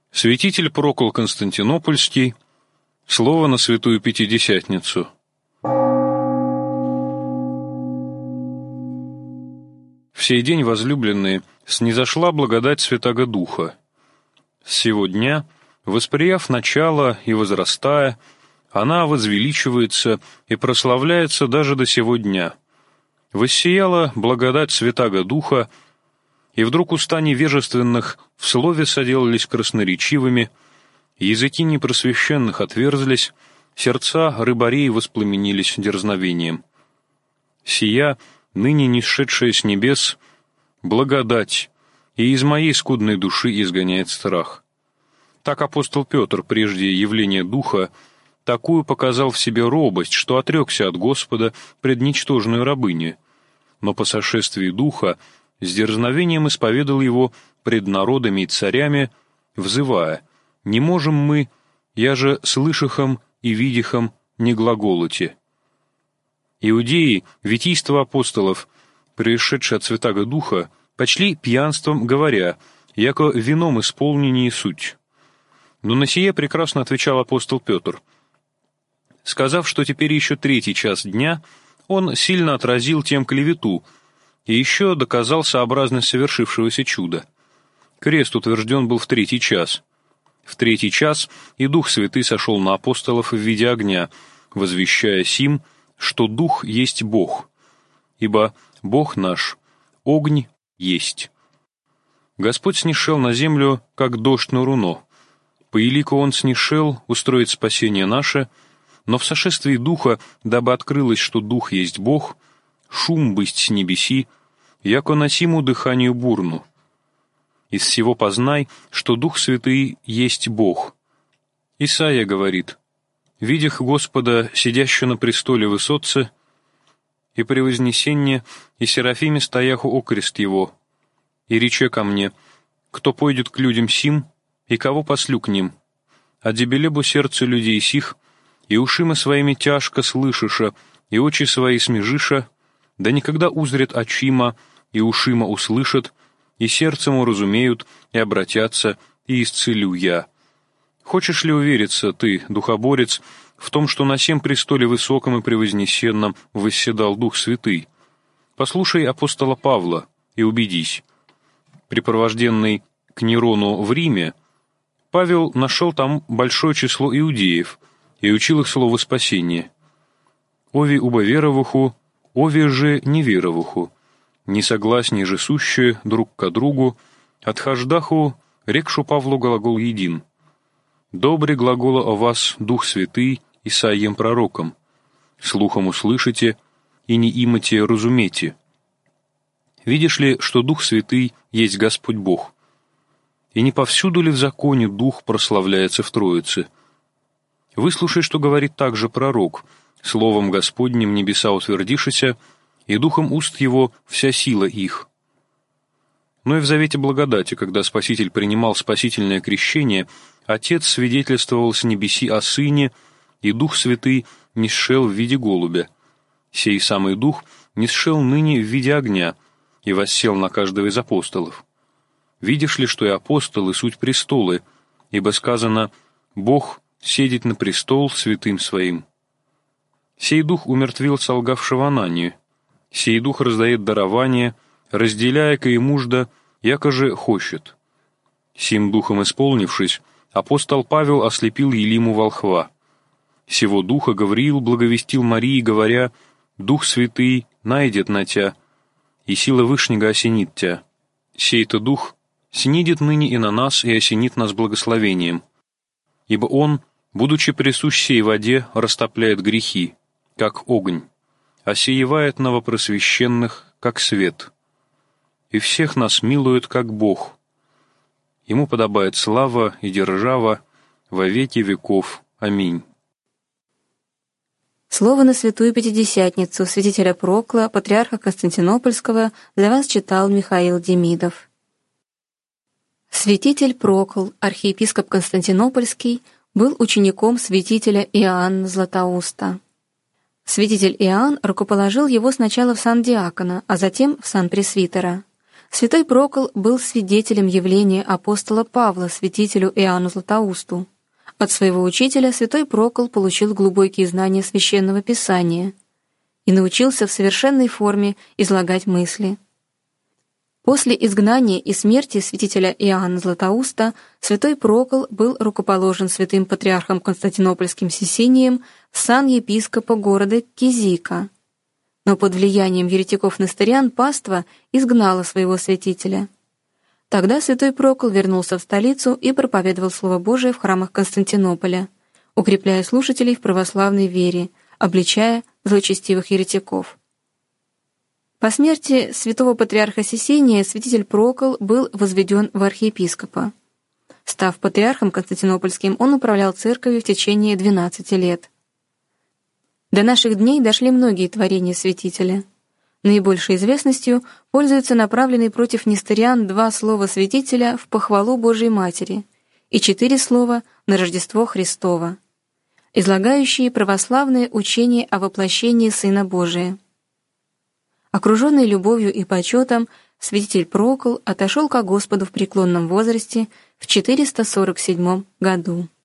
Святитель Прокл Константинопольский. Слово на Святую Пятидесятницу. В сей день, возлюбленные, снизошла благодать Святаго Духа. С сего дня, восприяв начало и возрастая, она возвеличивается и прославляется даже до сего дня. Воссияла благодать Святаго Духа, и вдруг уста невежественных в слове соделались красноречивыми, языки непросвещенных отверзлись, сердца рыбарей воспламенились дерзновением. Сия, ныне нисшедшая с небес, благодать, и из моей скудной души изгоняет страх. Так апостол Петр прежде явления Духа такую показал в себе робость, что отрекся от Господа пред ничтожную рабыню, но по сошествии Духа с дерзновением исповедал его пред народами и царями, взывая: «Не можем мы, я же слышахом и видихом не глаголоте». Иудеи, витийство апостолов, происшедшие от Святаго Духа, почли пьянством, говоря, яко вином исполнение суть. Но на сие прекрасно отвечал апостол Петр. Сказав, что теперь еще 3 час дня, он сильно отразил тем клевету и еще доказал сообразность совершившегося чуда. Крест утвержден был в 3 час. В 3 час и Дух Святый сошел на апостолов в виде огня, возвещая сим, что Дух есть Бог, ибо Бог наш, огонь есть. Господь снишел на землю, как дождь на руно. По елику Он снишел устроить спасение наше, но в сошествии Духа, дабы открылось, что Дух есть Бог, шум бысть с небеси, яко носиму дыханию бурну. Из всего познай, что Дух Святый есть Бог. Исайя говорит: «Видях Господа, сидящего на престоле высотце, и при вознесении, и серафиме стояху окрест Его, и рече ко мне: кто пойдет к людям сим, и кого послю к ним? А дебелебу сердце людей сих, и ушима своими тяжко слышиша, и очи свои смежиша, да никогда узрят очима, и ушима услышат, и сердцем уразумеют, и обратятся, и исцелю я». Хочешь ли увериться, ты, духоборец, в том, что на сем престоле высоком и превознесенном восседал Дух Святый? Послушай апостола Павла и убедись. Припровожденный к Нерону в Риме, Павел нашел там большое число иудеев и учил их слову спасения. «Ови убоверовуху, ови же неверовуху, несогласней же сущие друг ко другу, отхождаху, рекшу Павлу глагол един. Добрый глагола о вас Дух Святый Исаием пророком, слухом услышите и не имате разумете. Видишь ли, что Дух Святый есть Господь Бог? И не повсюду ли в законе Дух прославляется в Троице? Выслушай, что говорит также пророк: словом Господним небеса утвердишися, и духом уст его вся сила их». Но и в завете благодати, когда Спаситель принимал спасительное крещение, Отец свидетельствовал с небеси о Сыне, и Дух Святый нисшел в виде голубя. Сей самый Дух нисшел ныне в виде огня и воссел на каждого из апостолов. Видишь ли, что и апостолы суть престолы, ибо сказано: «Бог седит на престол святым своим». Сей Дух умертвил солгавшего Ананию. Сей Дух раздает дарование, разделяя ко и мужда, яко же хочет. Сим Духом исполнившись, апостол Павел ослепил Елиму волхва. Сего Духа Гавриил благовестил Марии, говоря: «Дух Святый найдет на тя, и сила Вышнего осенит тя». Сей-то Дух снидет ныне и на нас, и осенит нас благословением. Ибо Он, будучи присущ сей воде, растопляет грехи, как огонь, осеевает новопросвященных, как свет. И всех нас милует, как Бог. Ему подобает слава и держава во веки веков. Аминь. Слово на Святую Пятидесятницу святителя Прокла, патриарха Константинопольского, для вас читал Михаил Демидов. Святитель Прокл, архиепископ Константинопольский, был учеником святителя Иоанна Златоуста. Святитель Иоанн рукоположил его сначала в сан диакона, а затем в сан пресвитера. Святой Прокл был свидетелем явления апостола Павла святителю Иоанну Златоусту. От своего учителя святой Прокл получил глубокие знания Священного Писания и научился в совершенной форме излагать мысли. После изгнания и смерти святителя Иоанна Златоуста святой Прокл был рукоположен святым патриархом Константинопольским Сисинием в сан епископа города Кизика. Но под влиянием еретиков-несториан паства изгнала своего святителя. Тогда святой Прокл вернулся в столицу и проповедовал Слово Божие в храмах Константинополя, укрепляя слушателей в православной вере, обличая злочестивых еретиков. По смерти святого патриарха Сисиния святитель Прокл был возведен в архиепископа. Став патриархом Константинопольским, он управлял церковью в течение 12 лет. До наших дней дошли многие творения святителя. Наибольшей известностью пользуются направленные против несториан 2 слова святителя в похвалу Божией Матери и 4 слова на Рождество Христово, излагающие православное учение о воплощении Сына Божия. Окруженный любовью и почетом, святитель Прокл отошел ко Господу в преклонном возрасте в 447 году.